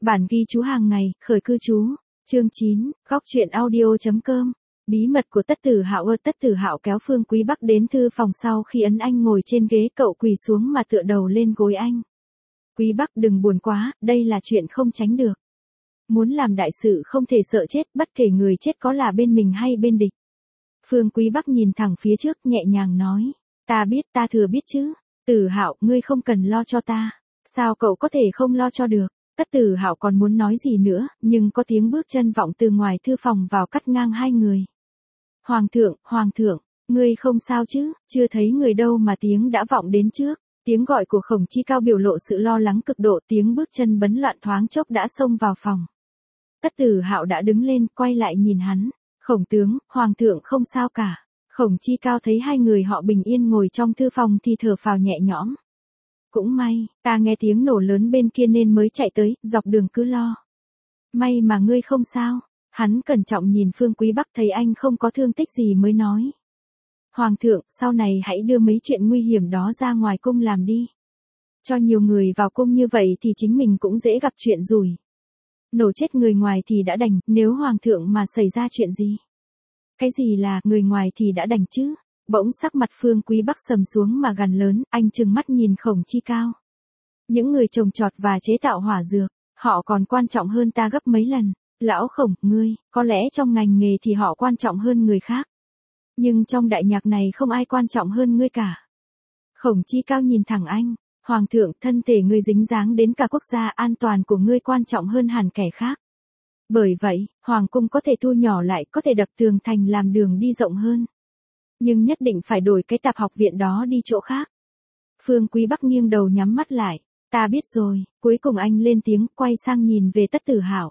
Bản ghi chú hàng ngày, khởi cư trú. Chương 9, góc truyện audio.com. Bí mật của Tất Tử Hạo. Tất Tử Hạo kéo Phương Quý Bắc đến thư phòng sau khi ấn anh ngồi trên ghế, cậu quỳ xuống mà tựa đầu lên gối anh. Quý Bắc đừng buồn quá, đây là chuyện không tránh được. Muốn làm đại sự không thể sợ chết, bất kể người chết có là bên mình hay bên địch. Phương Quý Bắc nhìn thẳng phía trước nhẹ nhàng nói. Ta biết, ta thừa biết chứ. Tử Hạo, ngươi không cần lo cho ta. Sao cậu có thể không lo cho được? Tất Tử Hạo còn muốn nói gì nữa, nhưng có tiếng bước chân vọng từ ngoài thư phòng vào cắt ngang hai người. Hoàng thượng, ngươi không sao chứ? Chưa thấy người đâu mà tiếng đã vọng đến trước. Tiếng gọi của Khổng Chi Cao biểu lộ sự lo lắng cực độ, tiếng bước chân bấn loạn thoáng chốc đã xông vào phòng. Tất Tử Hạo đã đứng lên, quay lại nhìn hắn. Khổng tướng, Hoàng thượng không sao cả. Khổng Chi Cao thấy hai người họ bình yên ngồi trong thư phòng thì thở phào nhẹ nhõm. Cũng may, ta nghe tiếng nổ lớn bên kia nên mới chạy tới, dọc đường cứ lo. May mà ngươi không sao. Hắn cẩn trọng nhìn Phương Quý Bắc thấy anh không có thương tích gì mới nói. Hoàng thượng, sau này hãy đưa mấy chuyện nguy hiểm đó ra ngoài cung làm đi. Cho nhiều người vào cung như vậy thì chính mình cũng dễ gặp chuyện rủi. Nổ chết người ngoài thì đã đành, nếu Hoàng thượng mà xảy ra chuyện gì? Cái gì là người ngoài thì đã đành chứ? Bỗng sắc mặt Phương Quý Bắc sầm xuống mà gằn lớn, anh trừng mắt nhìn Khổng Chi Cao. Những người trồng trọt và chế tạo hỏa dược, họ còn quan trọng hơn ta gấp mấy lần. Lão Khổng, ngươi, có lẽ trong ngành nghề thì họ quan trọng hơn người khác. Nhưng trong đại nhạc này không ai quan trọng hơn ngươi cả. Khổng Chi Cao nhìn thẳng anh. Hoàng thượng, thân thể ngươi dính dáng đến cả quốc gia, an toàn của ngươi quan trọng hơn hẳn kẻ khác. Bởi vậy, Hoàng cung có thể thu nhỏ lại, có thể đập tường thành làm đường đi rộng hơn. Nhưng nhất định phải đổi cái tạp học viện đó đi chỗ khác. Phương Quý Bắc nghiêng đầu nhắm mắt lại. Ta biết rồi. Cuối cùng anh lên tiếng, quay sang nhìn về Tất Tử Hạo.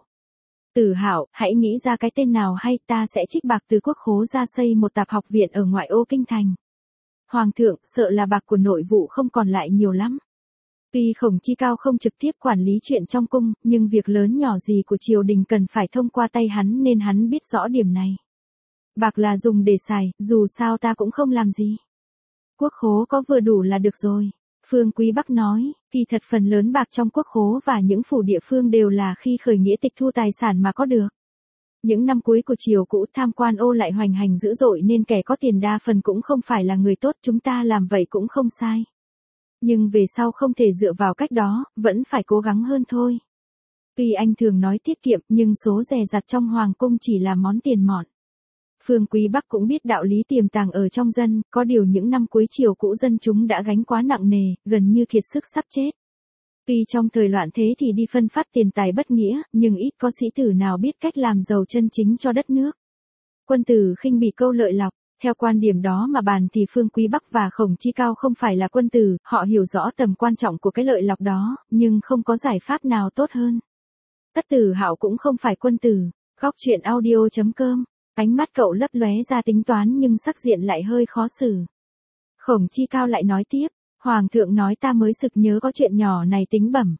Tử Hạo, hãy nghĩ ra cái tên nào hay, ta sẽ trích bạc từ quốc khố ra xây một tạp học viện ở ngoại ô kinh thành. Hoàng thượng, sợ là bạc của nội vụ không còn lại nhiều lắm. Tuy Khổng Chi Cao không trực tiếp quản lý chuyện trong cung, nhưng việc lớn nhỏ gì của triều đình cần phải thông qua tay hắn nên hắn biết rõ điểm này. Bạc là dùng để xài, dù sao ta cũng không làm gì. Quốc khố có vừa đủ là được rồi. Phương Quý Bắc nói, kỳ thật phần lớn bạc trong quốc khố và những phủ địa phương đều là khi khởi nghĩa tịch thu tài sản mà có được. Những năm cuối của triều cũ tham quan ô lại hoành hành dữ dội nên kẻ có tiền đa phần cũng không phải là người tốt, chúng ta làm vậy cũng không sai. Nhưng về sau không thể dựa vào cách đó, vẫn phải cố gắng hơn thôi. Tuy anh thường nói tiết kiệm nhưng số dè dặt trong hoàng cung chỉ là món tiền mọn. Phương Quý Bắc cũng biết đạo lý tiềm tàng ở trong dân, có điều những năm cuối triều cũ dân chúng đã gánh quá nặng nề, gần như kiệt sức sắp chết. Tuy trong thời loạn thế thì đi phân phát tiền tài bất nghĩa, nhưng ít có sĩ tử nào biết cách làm giàu chân chính cho đất nước. Quân tử khinh bỉ câu lợi lộc, theo quan điểm đó mà bàn thì Phương Quý Bắc và Khổng Chi Cao không phải là quân tử, họ hiểu rõ tầm quan trọng của cái lợi lộc đó, nhưng không có giải pháp nào tốt hơn. Tất Tử Hạo cũng không phải quân tử. Góc truyện audio.com. Ánh mắt cậu lấp lóe ra tính toán nhưng sắc diện lại hơi khó xử. Khổng Chi Cao lại nói tiếp, Hoàng thượng nói ta mới sực nhớ có chuyện nhỏ này tính bẩm.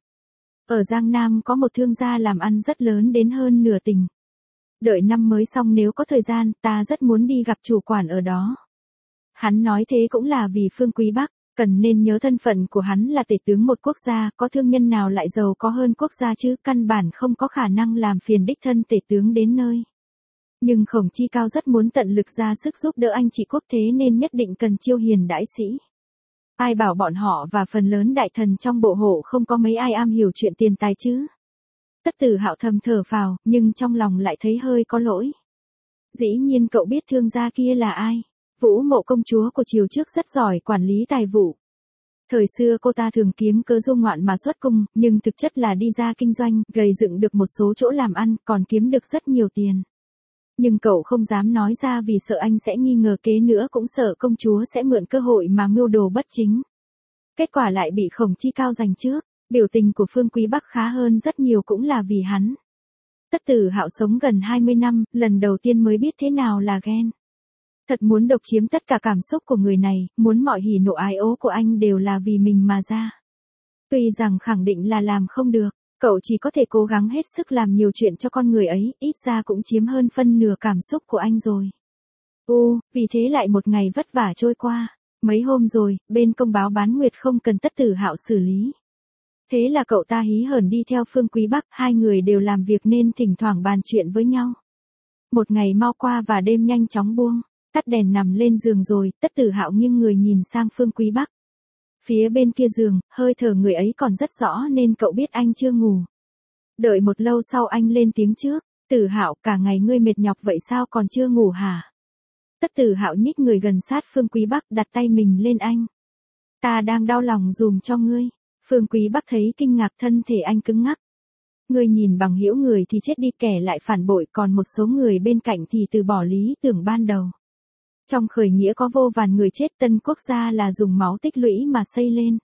Ở Giang Nam có một thương gia làm ăn rất lớn đến hơn nửa tỉnh. Đợi năm mới xong nếu có thời gian, ta rất muốn đi gặp chủ quản ở đó. Hắn nói thế cũng là vì Phương Quý Bắc, cần nên nhớ thân phận của hắn là tể tướng một quốc gia, có thương nhân nào lại giàu có hơn quốc gia chứ, căn bản không có khả năng làm phiền đích thân tể tướng đến nơi. Nhưng Khổng Chi Cao rất muốn tận lực ra sức giúp đỡ anh chị quốc thế nên nhất định cần chiêu hiền đãi sĩ. Ai bảo bọn họ và phần lớn đại thần trong bộ hộ không có mấy ai am hiểu chuyện tiền tài chứ. Tất Tử Hạo thầm thở phào, nhưng trong lòng lại thấy hơi có lỗi. Dĩ nhiên cậu biết thương gia kia là ai. Vũ Mộ công chúa của triều trước rất giỏi quản lý tài vụ. Thời xưa cô ta thường kiếm cớ du ngoạn mà xuất cung, nhưng thực chất là đi ra kinh doanh, gầy dựng được một số chỗ làm ăn, còn kiếm được rất nhiều tiền. Nhưng cậu không dám nói ra vì sợ anh sẽ nghi ngờ, kế nữa cũng sợ công chúa sẽ mượn cơ hội mà mưu đồ bất chính. Kết quả lại bị Khổng Chi Cao giành trước. Biểu tình của Phương Quý Bắc khá hơn rất nhiều cũng là vì hắn. Tất Tử Hạo sống gần 20 năm, lần đầu tiên mới biết thế nào là ghen. Thật muốn độc chiếm tất cả cảm xúc của người này, muốn mọi hỉ nộ ái ố của anh đều là vì mình mà ra. Tuy rằng khẳng định là làm không được, cậu chỉ có thể cố gắng hết sức làm nhiều chuyện cho con người ấy, ít ra cũng chiếm hơn phân nửa cảm xúc của anh rồi. Vì thế lại một ngày vất vả trôi qua. Mấy hôm rồi, bên công báo bán nguyệt không cần Tất Tử Hạo xử lý. Thế là cậu ta hí hởn đi theo Phương Quý Bắc, hai người đều làm việc nên thỉnh thoảng bàn chuyện với nhau. Một ngày mau qua và đêm nhanh chóng buông, tắt đèn nằm lên giường rồi, Tất Tử Hạo nghiêng người nhìn sang Phương Quý Bắc. Phía bên kia giường, hơi thở người ấy còn rất rõ nên cậu biết anh chưa ngủ. Đợi một lâu sau anh lên tiếng trước, Tử Hạo, cả ngày ngươi mệt nhọc vậy sao còn chưa ngủ hả? Tất Tử Hạo nhích người gần sát Phương Quý Bắc, đặt tay mình lên anh. Ta đang đau lòng dùm cho ngươi. Phương Quý Bắc thấy kinh ngạc, thân thể anh cứng ngắc. Ngươi nhìn bằng hữu người thì chết đi, kẻ lại phản bội, còn một số người bên cạnh thì từ bỏ lý tưởng ban đầu. Trong khởi nghĩa có vô vàn người chết, tân quốc gia là dùng máu tích lũy mà xây lên.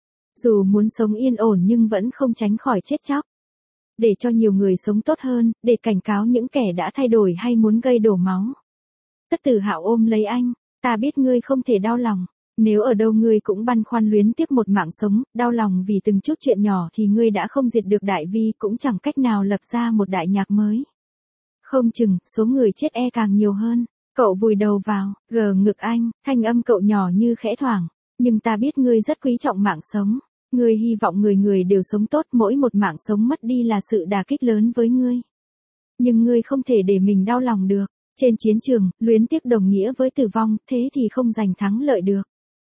Dù muốn sống yên ổn nhưng vẫn không tránh khỏi chết chóc. Để cho nhiều người sống tốt hơn, để cảnh cáo những kẻ đã thay đổi hay muốn gây đổ máu. Tất Tử Hạo ôm lấy anh, ta biết ngươi không thể đau lòng. Nếu ở đâu ngươi cũng băn khoăn luyến tiếc một mạng sống, đau lòng vì từng chút chuyện nhỏ thì ngươi đã không diệt được đại vi, cũng chẳng cách nào lập ra một đại nhạc mới. Không chừng, số người chết càng nhiều hơn. Cậu vùi đầu vào, gờ ngực anh, thanh âm cậu nhỏ như khẽ thoảng. Nhưng ta biết ngươi rất quý trọng mạng sống. Ngươi hy vọng người người đều sống tốt, mỗi một mạng sống mất đi là sự đả kích lớn với ngươi. Nhưng ngươi không thể để mình đau lòng được. Trên chiến trường, luyến tiếc đồng nghĩa với tử vong, thế thì không giành thắng lợi được.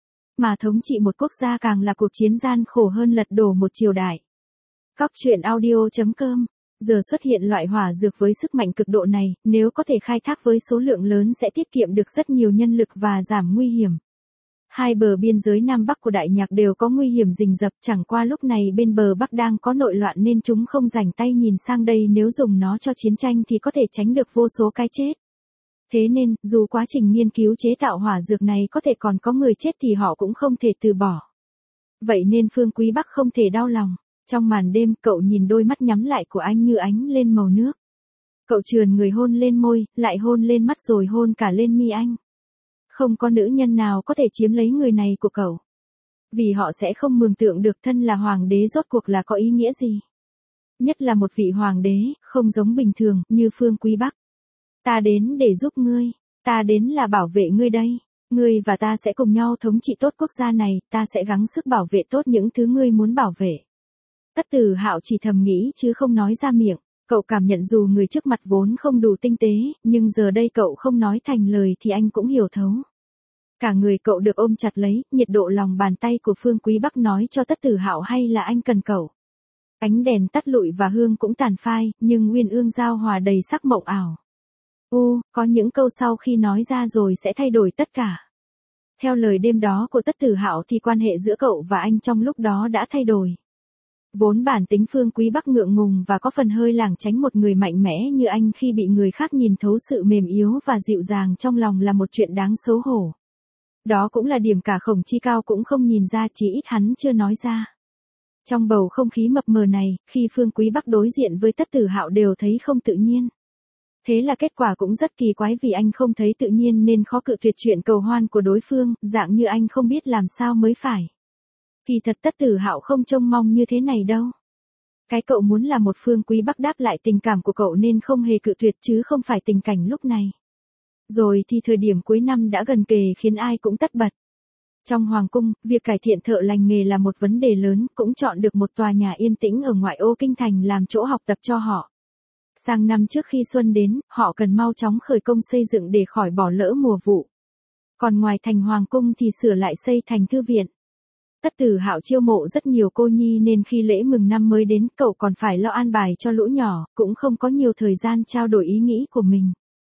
Mà thống trị một quốc gia càng là cuộc chiến gian khổ hơn lật đổ một triều đại. Góc truyện audio.com. Giờ xuất hiện loại hỏa dược với sức mạnh cực độ này, nếu có thể khai thác với số lượng lớn sẽ tiết kiệm được rất nhiều nhân lực và giảm nguy hiểm. Hai bờ biên giới Nam Bắc của Đại Nhạc đều có nguy hiểm rình rập, chẳng qua lúc này bên bờ Bắc đang có nội loạn nên chúng không rảnh tay nhìn sang đây, nếu dùng nó cho chiến tranh thì có thể tránh được vô số cái chết. Thế nên, dù quá trình nghiên cứu chế tạo hỏa dược này có thể còn có người chết thì họ cũng không thể từ bỏ. Vậy nên Phương Quý Bắc không thể đau lòng. Trong màn đêm, cậu nhìn đôi mắt nhắm lại của anh như ánh lên màu nước. Cậu trườn người hôn lên môi, lại hôn lên mắt rồi hôn cả lên mi anh. Không có nữ nhân nào có thể chiếm lấy người này của cậu. Vì họ sẽ không mường tượng được thân là hoàng đế rốt cuộc là có ý nghĩa gì. Nhất là một vị hoàng đế, không giống bình thường, như Phương Quý Bắc. Ta đến để giúp ngươi, ta đến là bảo vệ ngươi đây. Ngươi và ta sẽ cùng nhau thống trị tốt quốc gia này, ta sẽ gắng sức bảo vệ tốt những thứ ngươi muốn bảo vệ. Tất Tử Hạo chỉ thầm nghĩ chứ không nói ra miệng. Cậu cảm nhận dù người trước mặt vốn không đủ tinh tế, nhưng giờ đây cậu không nói thành lời thì anh cũng hiểu thấu. Cả người cậu được ôm chặt lấy, nhiệt độ lòng bàn tay của Phương Quý Bắc nói cho Tất Tử Hạo hay là anh cần cậu. Ánh đèn tắt lụi và hương cũng tàn phai, nhưng uyên ương giao hòa đầy sắc mộng ảo. Có những câu sau khi nói ra rồi sẽ thay đổi tất cả. Theo lời đêm đó của Tất Tử Hạo thì quan hệ giữa cậu và anh trong lúc đó đã thay đổi. Vốn bản tính Phương Quý Bắc ngượng ngùng và có phần hơi lảng tránh một người mạnh mẽ như anh khi bị người khác nhìn thấu sự mềm yếu và dịu dàng trong lòng là một chuyện đáng xấu hổ. Đó cũng là điểm cả Khổng Chi Cao cũng không nhìn ra, chí ít hắn chưa nói ra. Trong bầu không khí mập mờ này, khi Phương Quý Bắc đối diện với Tất Tử Hạo đều thấy không tự nhiên. Thế là kết quả cũng rất kỳ quái, vì anh không thấy tự nhiên nên khó cự tuyệt chuyện cầu hoan của đối phương, dạng như anh không biết làm sao mới phải. Kỳ thật Tất Tử Hạo không trông mong như thế này đâu. Cái cậu muốn là một Phương Quý Bắc đáp lại tình cảm của cậu nên không hề cự tuyệt, chứ không phải tình cảnh lúc này. Rồi thì thời điểm cuối năm đã gần kề khiến ai cũng tất bật. Trong Hoàng cung, việc cải thiện thợ lành nghề là một vấn đề lớn, cũng chọn được một tòa nhà yên tĩnh ở ngoại ô kinh thành làm chỗ học tập cho họ. Sang năm trước khi xuân đến, họ cần mau chóng khởi công xây dựng để khỏi bỏ lỡ mùa vụ. Còn ngoài thành Hoàng cung thì sửa lại xây thành thư viện. Tất Tử Hạo chiêu mộ rất nhiều cô nhi nên khi lễ mừng năm mới đến, cậu còn phải lo an bài cho lũ nhỏ, cũng không có nhiều thời gian trao đổi ý nghĩ của mình.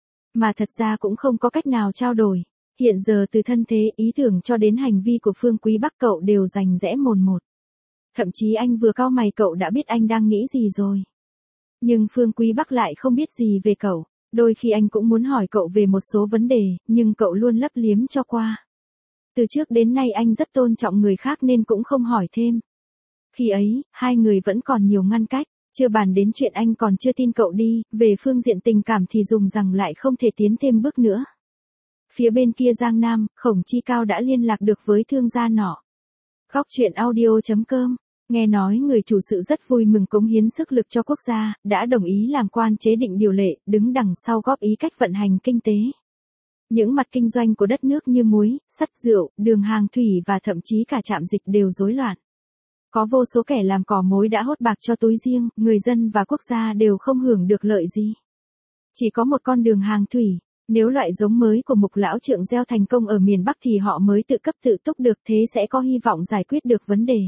Mà thật ra cũng không có cách nào trao đổi. Hiện giờ từ thân thế, ý tưởng cho đến hành vi của Phương Quý Bắc cậu đều rành rẽ mồn một. Thậm chí anh vừa cau mày cậu đã biết anh đang nghĩ gì rồi. Nhưng Phương Quý Bắc lại không biết gì về cậu. Đôi khi anh cũng muốn hỏi cậu về một số vấn đề, nhưng cậu luôn lấp liếm cho qua. Từ trước đến nay anh rất tôn trọng người khác nên cũng không hỏi thêm. Khi ấy, hai người vẫn còn nhiều ngăn cách, chưa bàn đến chuyện anh còn chưa tin cậu đi, về phương diện tình cảm thì dùng rằng lại không thể tiến thêm bước nữa. Phía bên kia Giang Nam, Khổng Chi Cao đã liên lạc được với thương gia nọ. Góc truyện audio.com. Nghe nói người chủ sự rất vui mừng cống hiến sức lực cho quốc gia, đã đồng ý làm quan chế định điều lệ, đứng đằng sau góp ý cách vận hành kinh tế. Những mặt kinh doanh của đất nước như muối, sắt, rượu, đường hàng thủy và thậm chí cả trạm dịch đều rối loạn. Có vô số kẻ làm cỏ mối đã hốt bạc cho túi riêng, người dân và quốc gia đều không hưởng được lợi gì. Chỉ có một con đường hàng thủy, nếu loại giống mới của Mục lão trượng gieo thành công ở miền Bắc thì họ mới tự cấp tự túc được, thế sẽ có hy vọng giải quyết được vấn đề.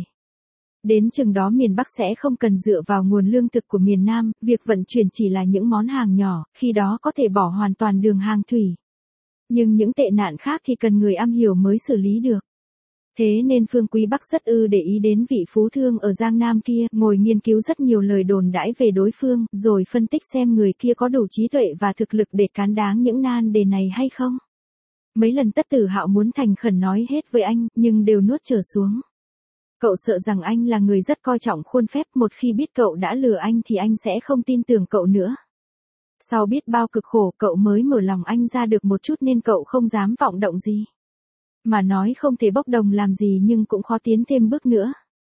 Đến chừng đó miền Bắc sẽ không cần dựa vào nguồn lương thực của miền Nam, việc vận chuyển chỉ là những món hàng nhỏ, khi đó có thể bỏ hoàn toàn đường hàng thủy. Nhưng những tệ nạn khác thì cần người am hiểu mới xử lý được. Thế nên Phương Quý Bắc rất để ý đến vị phú thương ở Giang Nam kia, ngồi nghiên cứu rất nhiều lời đồn đãi về đối phương, rồi phân tích xem người kia có đủ trí tuệ và thực lực để cán đáng những nan đề này hay không. Mấy lần Tất Tử Hạo muốn thành khẩn nói hết với anh, nhưng đều nuốt trở xuống. Cậu sợ rằng anh là người rất coi trọng khuôn phép, một khi biết cậu đã lừa anh thì anh sẽ không tin tưởng cậu nữa. Sau biết bao cực khổ cậu mới mở lòng anh ra được một chút nên cậu không dám vọng động gì. Mà nói không thể bốc đồng làm gì nhưng cũng khó tiến thêm bước nữa.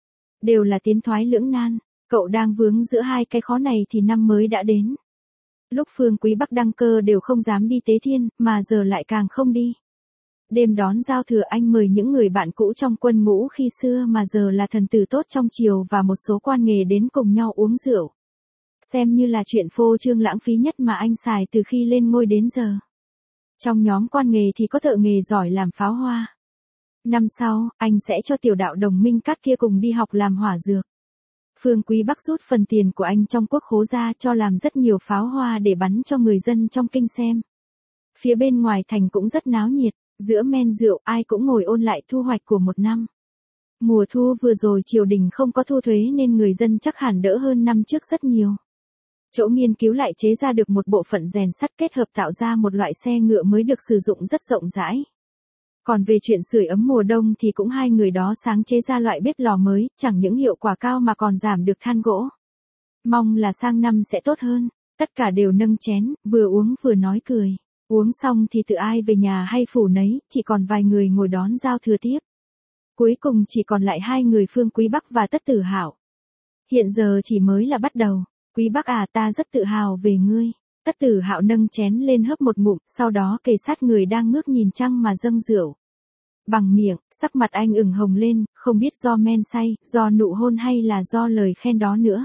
Đều là tiến thoái lưỡng nan, cậu đang vướng giữa hai cái khó này thì năm mới đã đến. Lúc Phương Quý Bắc đăng cơ đều không dám đi tế thiên, mà giờ lại càng không đi. Đêm đón giao thừa anh mời những người bạn cũ trong quân ngũ khi xưa mà giờ là thần tử tốt trong triều và một số quan nghề đến cùng nhau uống rượu. Xem như là chuyện phô trương lãng phí nhất mà anh xài từ khi lên ngôi đến giờ. Trong nhóm quan nghề thì có thợ nghề giỏi làm pháo hoa. Năm sau, anh sẽ cho tiểu đạo đồng Minh Cát kia cùng đi học làm hỏa dược. Phương Quý Bắc rút phần tiền của anh trong quốc khố ra cho làm rất nhiều pháo hoa để bắn cho người dân trong kinh xem. Phía bên ngoài thành cũng rất náo nhiệt, giữa men rượu ai cũng ngồi ôn lại thu hoạch của một năm. Mùa thu vừa rồi triều đình không có thu thuế nên người dân chắc hẳn đỡ hơn năm trước rất nhiều. Chỗ nghiên cứu lại chế ra được một bộ phận rèn sắt kết hợp tạo ra một loại xe ngựa mới được sử dụng rất rộng rãi. Còn về chuyện sưởi ấm mùa đông thì cũng hai người đó sáng chế ra loại bếp lò mới, chẳng những hiệu quả cao mà còn giảm được than gỗ. Mong là sang năm sẽ tốt hơn, tất cả đều nâng chén, vừa uống vừa nói cười. Uống xong thì tự ai về nhà hay phủ nấy, chỉ còn vài người ngồi đón giao thừa tiếp. Cuối cùng chỉ còn lại hai người Phương Quý Bắc và Tất Tử Hạo. Hiện giờ chỉ mới là bắt đầu. Quý Bắc à, ta rất tự hào về ngươi. Tất Tử Hạo nâng chén lên hớp một ngụm, sau đó kề sát người đang ngước nhìn trăng mà dâng rượu. Bằng miệng, sắc mặt anh ửng hồng lên, không biết do men say, do nụ hôn hay là do lời khen đó nữa.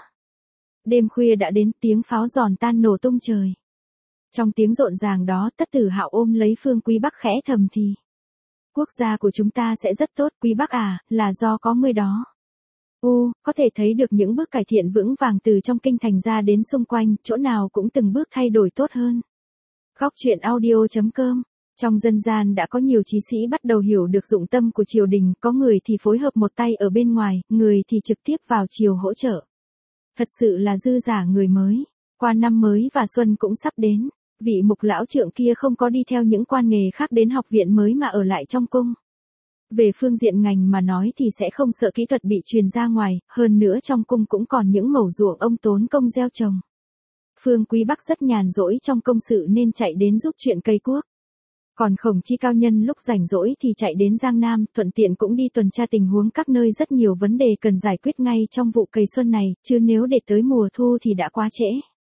Đêm khuya đã đến, tiếng pháo giòn tan nổ tung trời. Trong tiếng rộn ràng đó, Tất Tử Hạo ôm lấy Phương Quý Bắc khẽ thầm thì. Quốc gia của chúng ta sẽ rất tốt, Quý Bắc à, là do có ngươi đó. Có thể thấy được những bước cải thiện vững vàng từ trong kinh thành ra đến xung quanh, chỗ nào cũng từng bước thay đổi tốt hơn. Góc truyện audio.com. Trong dân gian đã có nhiều trí sĩ bắt đầu hiểu được dụng tâm của triều đình, có người thì phối hợp một tay ở bên ngoài, người thì trực tiếp vào triều hỗ trợ. Thật sự là dư giả người mới. Qua năm mới và xuân cũng sắp đến, vị Mục lão trượng kia không có đi theo những quan nghề khác đến học viện mới mà ở lại trong cung. Về phương diện ngành mà nói thì sẽ không sợ kỹ thuật bị truyền ra ngoài, hơn nữa trong cung cũng còn những mẩu ruộng ông tốn công gieo trồng. Phương Quý Bắc rất nhàn rỗi trong công sự nên chạy đến giúp chuyện cây cuốc. Còn Khổng Chi cao nhân lúc rảnh rỗi thì chạy đến Giang Nam, thuận tiện cũng đi tuần tra tình huống các nơi, rất nhiều vấn đề cần giải quyết ngay trong vụ cày xuân này, chứ nếu để tới mùa thu thì đã quá trễ.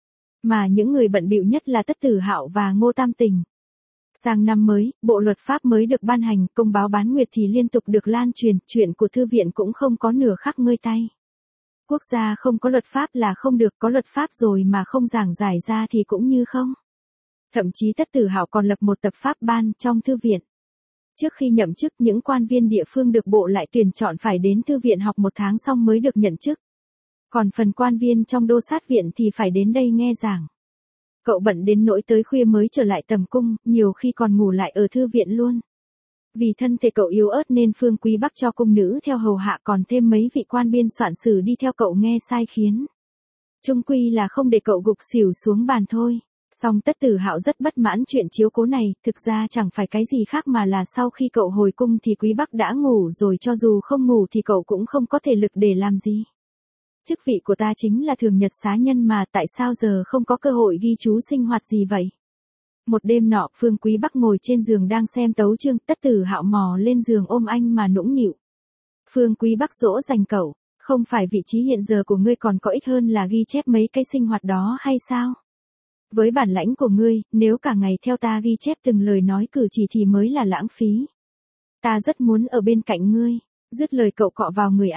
Mà những người bận bịu nhất là Tất Tử Hạo và Ngô Tam Tình. Sang năm mới, bộ luật pháp mới được ban hành, công báo bán nguyệt thì liên tục được lan truyền, chuyện của thư viện cũng không có nửa khắc ngơi tay. Quốc gia không có luật pháp là không được, có luật pháp rồi mà không giảng giải ra thì cũng như không. Thậm chí Tất Tử Hạo còn lập một tập pháp ban trong thư viện. Trước khi nhậm chức, những quan viên địa phương được bộ lại tuyển chọn phải đến thư viện học một tháng xong mới được nhận chức. Còn phần quan viên trong đô sát viện thì phải đến đây nghe giảng. Cậu bận đến nỗi tới khuya mới trở lại tầm cung, nhiều khi còn ngủ lại ở thư viện luôn. Vì thân thể cậu yếu ớt nên Phương Quý Bắc cho cung nữ theo hầu hạ, còn thêm mấy vị quan biên soạn sử đi theo cậu nghe sai khiến. Chung quy là không để cậu gục xỉu xuống bàn thôi. Song Tất Tử Hạo rất bất mãn chuyện chiếu cố này, thực ra chẳng phải cái gì khác mà là sau khi cậu hồi cung thì Quý Bắc đã ngủ rồi, cho dù không ngủ thì cậu cũng không có thể lực để làm gì. Chức vị của ta chính là thường nhật xá nhân mà, tại sao giờ không có cơ hội ghi chú sinh hoạt gì vậy? Một đêm nọ, Phương Quý Bắc ngồi trên giường đang xem tấu chương, Tất Tử Hạo mò lên giường ôm anh mà nũng nịu. Phương Quý Bắc dỗ dành cậu, không phải vị trí hiện giờ của ngươi còn có ích hơn là ghi chép mấy cái sinh hoạt đó hay sao? Với bản lãnh của ngươi, nếu cả ngày theo ta ghi chép từng lời nói cử chỉ thì mới là lãng phí. Ta rất muốn ở bên cạnh ngươi. Dứt lời cậu cọ vào người anh.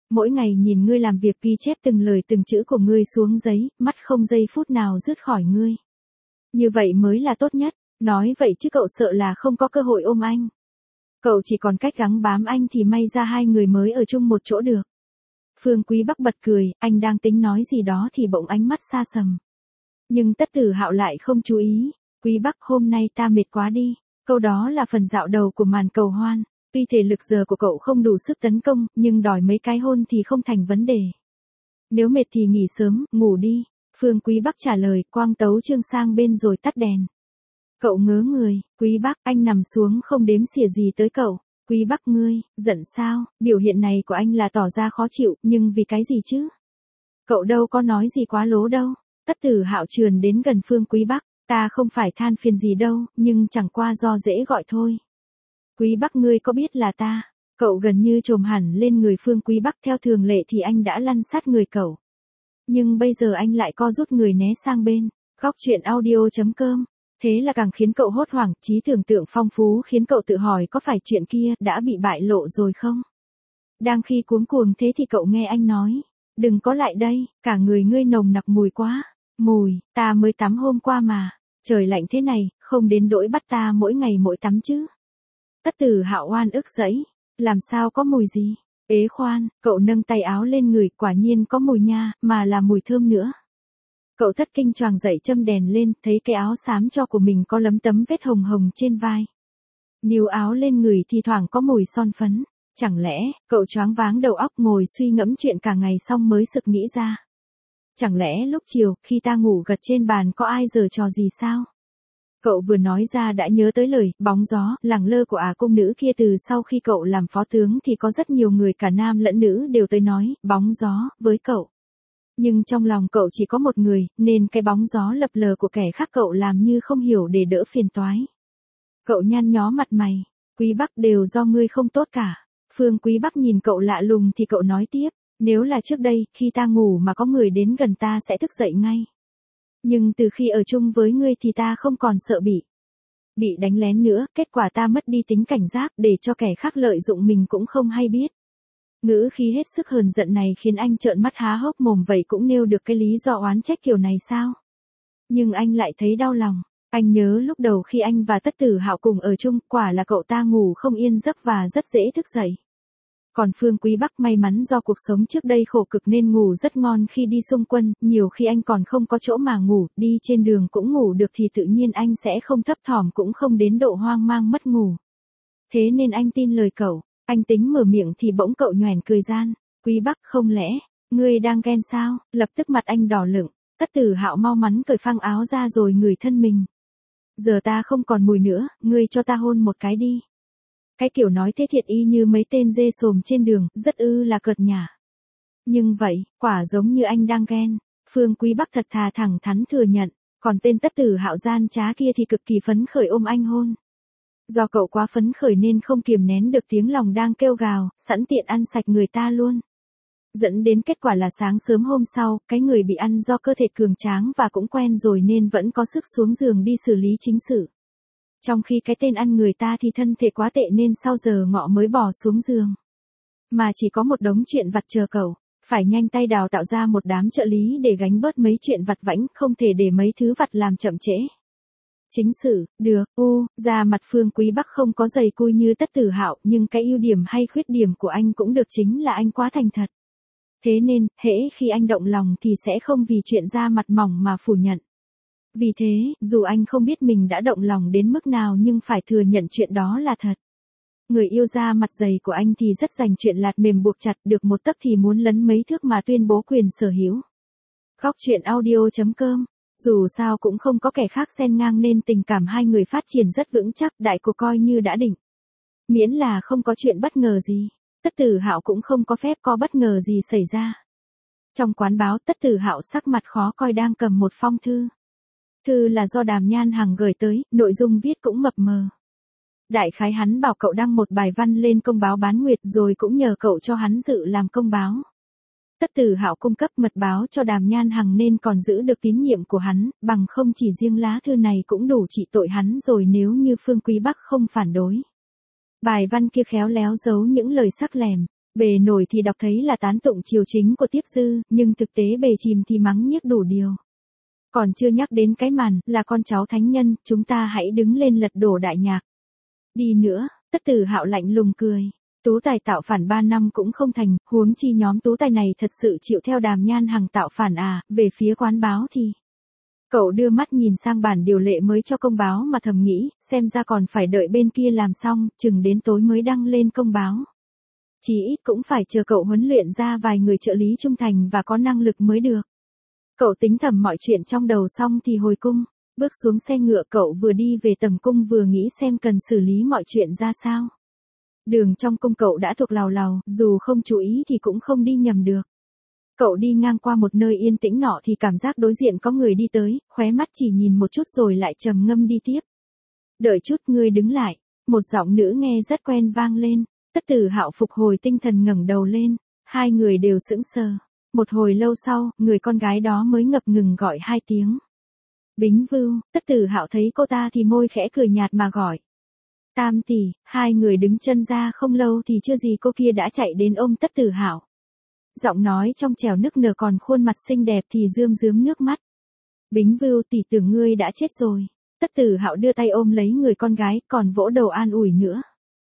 Mỗi ngày nhìn ngươi làm việc ghi chép từng lời từng chữ của ngươi xuống giấy, mắt không giây phút nào dứt khỏi ngươi. Như vậy mới là tốt nhất, nói vậy chứ cậu sợ là không có cơ hội ôm anh. Cậu chỉ còn cách gắng bám anh thì may ra hai người mới ở chung một chỗ được. Phương Quý Bắc bật cười, anh đang tính nói gì đó thì bỗng ánh mắt xa sầm. Nhưng Tất Tử Hạo lại không chú ý. Quý Bắc, hôm nay ta mệt quá đi. Câu đó là phần dạo đầu của màn cầu hoan. Tuy thể lực giờ của cậu không đủ sức tấn công, nhưng đòi mấy cái hôn thì không thành vấn đề. Nếu mệt thì nghỉ sớm, ngủ đi. Phương Quý Bắc trả lời, quang tấu chương sang bên rồi tắt đèn. Cậu ngớ người, Quý Bắc, anh nằm xuống không đếm xỉa gì tới cậu. Quý Bắc, ngươi, giận sao? Biểu hiện này của anh là tỏ ra khó chịu, nhưng vì cái gì chứ? Cậu đâu có nói gì quá lố đâu. Tất Tử Hạo trườn đến gần Phương Quý Bắc, ta không phải than phiền gì đâu, nhưng chẳng qua do dễ gọi thôi. Quý Bắc, ngươi có biết là ta? Cậu gần như chồm hẳn lên người Phương Quý Bắc, theo thường lệ thì anh đã lăn sát người cậu. Nhưng bây giờ anh lại co rút người né sang bên. Góc truyện audio.com. Thế là càng khiến cậu hốt hoảng, trí tưởng tượng phong phú khiến cậu tự hỏi có phải chuyện kia đã bị bại lộ rồi không? Đang khi cuống cuồng thế thì cậu nghe anh nói. Đừng có lại đây, cả người ngươi nồng nặc mùi quá. Mùi, ta mới tắm hôm qua mà. Trời lạnh thế này, không đến nỗi bắt ta mỗi ngày mỗi tắm chứ. Tất Tử Hạo oan ức giãy. Làm sao có mùi gì? Ế khoan, cậu nâng tay áo lên người, quả nhiên có mùi nha, mà là mùi thơm nữa. Cậu thất kinh choàng dậy châm đèn lên, thấy cái áo xám cho của mình có lấm tấm vết hồng hồng trên vai. Níu áo lên người thì thoảng có mùi son phấn. Chẳng lẽ, cậu choáng váng đầu óc ngồi suy ngẫm chuyện cả ngày xong mới sực nghĩ ra. Chẳng lẽ lúc chiều, khi ta ngủ gật trên bàn có ai giở trò gì sao? Cậu vừa nói ra đã nhớ tới lời bóng gió, lẳng lơ của cung nữ kia. Từ sau khi cậu làm phó tướng thì có rất nhiều người cả nam lẫn nữ đều tới nói bóng gió với cậu. Nhưng trong lòng cậu chỉ có một người, nên cái bóng gió lập lờ của kẻ khác cậu làm như không hiểu để đỡ phiền toái. Cậu nhăn nhó mặt mày, Quý Bắc, đều do ngươi không tốt cả. Phương Quý Bắc nhìn cậu lạ lùng thì cậu nói tiếp, nếu là trước đây, khi ta ngủ mà có người đến gần ta sẽ thức dậy ngay. Nhưng từ khi ở chung với ngươi thì ta không còn sợ bị đánh lén nữa, kết quả ta mất đi tính cảnh giác để cho kẻ khác lợi dụng mình cũng không hay biết. Ngữ khí hết sức hờn giận này khiến anh trợn mắt há hốc mồm, vậy cũng nêu được cái lý do oán trách kiểu này sao? Nhưng anh lại thấy đau lòng. Anh nhớ lúc đầu khi anh và Tất Tử Hạo cùng ở chung, quả là cậu ta ngủ không yên giấc và rất dễ thức dậy. Còn Phương Quý Bắc may mắn do cuộc sống trước đây khổ cực nên ngủ rất ngon khi đi xung quân, nhiều khi anh còn không có chỗ mà ngủ, đi trên đường cũng ngủ được thì tự nhiên anh sẽ không thấp thỏm cũng không đến độ hoang mang mất ngủ. Thế nên anh tin lời cậu, anh tính mở miệng thì bỗng cậu nhoẻn cười gian, Quý Bắc, không lẽ, ngươi đang ghen sao? Lập tức mặt anh đỏ lựng, Tất Tử Hạo mau mắn cởi phăng áo ra rồi ngửi thân mình. Giờ ta không còn mùi nữa, ngươi cho ta hôn một cái đi. Cái kiểu nói thế thiệt y như mấy tên dê sồm trên đường, rất là cợt nhả. Nhưng vậy, quả giống như anh đang ghen. Phương Quý Bắc thật thà thẳng thắn thừa nhận, còn tên Tất Tử Hạo gian trá kia thì cực kỳ phấn khởi ôm anh hôn. Do cậu quá phấn khởi nên không kiềm nén được tiếng lòng đang kêu gào, sẵn tiện ăn sạch người ta luôn. Dẫn đến kết quả là sáng sớm hôm sau, cái người bị ăn do cơ thể cường tráng và cũng quen rồi nên vẫn có sức xuống giường đi xử lý chính sự. Trong khi cái tên ăn người ta thì thân thể quá tệ nên sau giờ ngọ mới bỏ xuống giường. Mà chỉ có một đống chuyện vặt chờ cậu, phải nhanh tay đào tạo ra một đám trợ lý để gánh bớt mấy chuyện vặt vãnh, không thể để mấy thứ vặt làm chậm trễ. Chính sự, được, ra mặt Phương Quý Bắc không có dày cui như Tất Tử Hạo, nhưng cái ưu điểm hay khuyết điểm của anh cũng được chính là anh quá thành thật. Thế nên, hễ khi anh động lòng thì sẽ không vì chuyện da mặt mỏng mà phủ nhận. Vì thế, dù anh không biết mình đã động lòng đến mức nào nhưng phải thừa nhận chuyện đó là thật. Người yêu da mặt dày của anh thì rất dành chuyện lạt mềm buộc chặt, được một tấc thì muốn lấn mấy thước mà tuyên bố quyền sở hữu. Góc truyện audio.com. Dù sao cũng không có kẻ khác xen ngang nên tình cảm hai người phát triển rất vững chắc, đại cuộc coi như đã định. Miễn là không có chuyện bất ngờ gì, Tất Tử Hạo cũng không có phép có bất ngờ gì xảy ra. Trong quán báo, Tất Tử Hạo sắc mặt khó coi đang cầm một phong thư. Thư là do Đàm Nhan Hằng gửi tới, nội dung viết cũng mập mờ. Đại khái hắn bảo cậu đăng một bài văn lên công báo Bán Nguyệt rồi cũng nhờ cậu cho hắn dự làm công báo. Tất Tử Hạo cung cấp mật báo cho Đàm Nhan Hằng nên còn giữ được tín nhiệm của hắn, bằng không chỉ riêng lá thư này cũng đủ trị tội hắn rồi nếu như Phương Quý Bắc không phản đối. Bài văn kia khéo léo giấu những lời sắc lẻm, Bề nổi thì đọc thấy là tán tụng triều chính của Tiếp Dư, nhưng thực tế bề chìm thì mắng nhiếc đủ điều. Còn chưa nhắc đến cái màn, là con cháu thánh nhân, chúng ta hãy đứng lên lật đổ đại nhạc. Đi nữa, Tất Tử Hạo lạnh lùng cười. Tú Tài tạo phản 3 năm cũng không thành, huống chi nhóm Tú Tài này thật sự chịu theo Đàm Nhan Hằng tạo phản à, về phía quán báo thì. Cậu đưa mắt nhìn sang bản điều lệ mới cho công báo mà thầm nghĩ, xem ra còn phải đợi bên kia làm xong, chừng đến tối mới đăng lên công báo. Chí ít cũng phải chờ cậu huấn luyện ra vài người trợ lý trung thành và có năng lực mới được. Cậu tính thầm mọi chuyện trong đầu xong thì hồi cung, bước xuống xe ngựa cậu vừa đi về tầm cung vừa nghĩ xem cần xử lý mọi chuyện ra sao. Đường trong cung cậu đã thuộc lào lào, dù không chú ý thì cũng không đi nhầm được. Cậu đi ngang qua một nơi yên tĩnh nọ thì cảm giác đối diện có người đi tới, khóe mắt chỉ nhìn một chút rồi lại trầm ngâm đi tiếp. Đợi chút, ngươi đứng lại, một giọng nữ nghe rất quen vang lên. Tất Tử Hạo phục hồi tinh thần ngẩng đầu lên, hai người đều sững sờ. Một hồi lâu sau, người con gái đó mới ngập ngừng gọi 2 tiếng. Bính Vưu. Tất Tử Hạo thấy cô ta thì môi khẽ cười nhạt mà gọi. Tam tỷ. Hai người đứng chân ra không lâu thì chưa gì cô kia đã chạy đến ôm Tất Tử Hạo. Giọng nói trong trẻo nức nở còn khuôn mặt xinh đẹp thì rơm rớm nước mắt. Bính Vưu tỷ, tưởng ngươi đã chết rồi. Tất Tử Hạo đưa tay ôm lấy người con gái còn vỗ đầu an ủi nữa.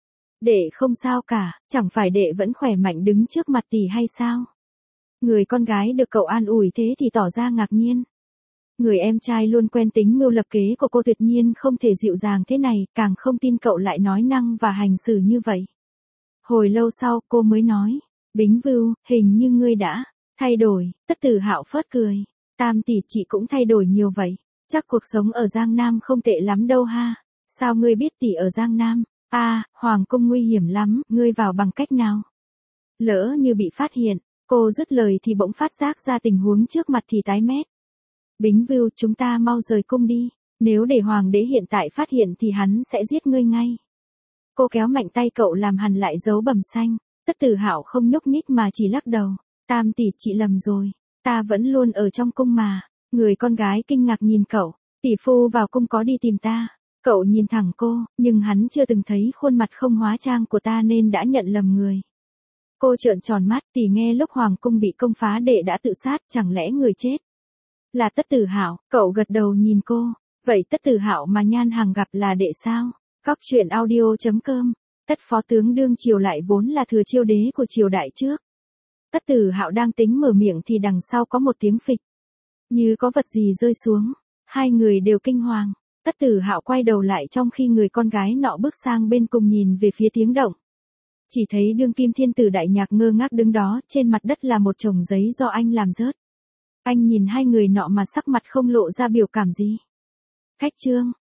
Đệ không sao cả, chẳng phải đệ vẫn khỏe mạnh đứng trước mặt tỷ hay sao? Người con gái được cậu an ủi thế thì tỏ ra ngạc nhiên. Người em trai luôn quen tính mưu lập kế của cô tuyệt nhiên không thể dịu dàng thế này, càng không tin cậu lại nói năng và hành xử như vậy. Hồi lâu sau cô mới nói, Bính Vưu, hình như ngươi đã thay đổi. Tất Tử Hạo phớt cười. Tam tỷ, chị cũng thay đổi nhiều vậy. Chắc cuộc sống ở Giang Nam không tệ lắm đâu ha. Sao ngươi biết tỷ ở Giang Nam? À, Hoàng cung nguy hiểm lắm, ngươi vào bằng cách nào? Lỡ như bị phát hiện, cô dứt lời thì bỗng phát giác ra tình huống trước mặt thì tái mét. Bính Vưu, chúng ta mau rời cung đi, nếu để hoàng đế hiện tại phát hiện thì hắn sẽ giết ngươi ngay. Cô kéo mạnh tay cậu làm hằn lại dấu bầm xanh. Tất Tử Hạo không nhúc nhích mà chỉ lắc đầu. Tam tỷ, chị lầm rồi, ta vẫn luôn ở trong cung mà. Người con gái kinh ngạc nhìn cậu, tỷ phu vào cung có đi tìm ta. Cậu nhìn thẳng cô, nhưng hắn chưa từng thấy khuôn mặt không hóa trang của ta nên đã nhận lầm người. Cô trợn tròn mắt, tỷ nghe lúc hoàng cung bị công phá đệ đã tự sát, chẳng lẽ người chết là Tất Tử Hạo? Cậu gật đầu nhìn cô, vậy Tất Tử Hạo mà Nhan Hằng gặp là đệ sao? Cóc truyện audio.com. Tất phó tướng đương triều lại vốn là thừa chiêu đế của triều đại trước. Tất Tử Hạo đang tính mở miệng thì đằng sau có một tiếng phịch, như có vật gì rơi xuống. Hai người đều kinh hoàng. Tất Tử Hạo quay đầu lại trong khi người con gái nọ bước sang bên cùng nhìn về phía tiếng động. Chỉ thấy đương kim thiên tử Đại Nhạc ngơ ngác đứng đó, trên mặt đất là một chồng giấy do anh làm rớt. Anh nhìn hai người nọ mà sắc mặt không lộ ra biểu cảm gì. Khách trương,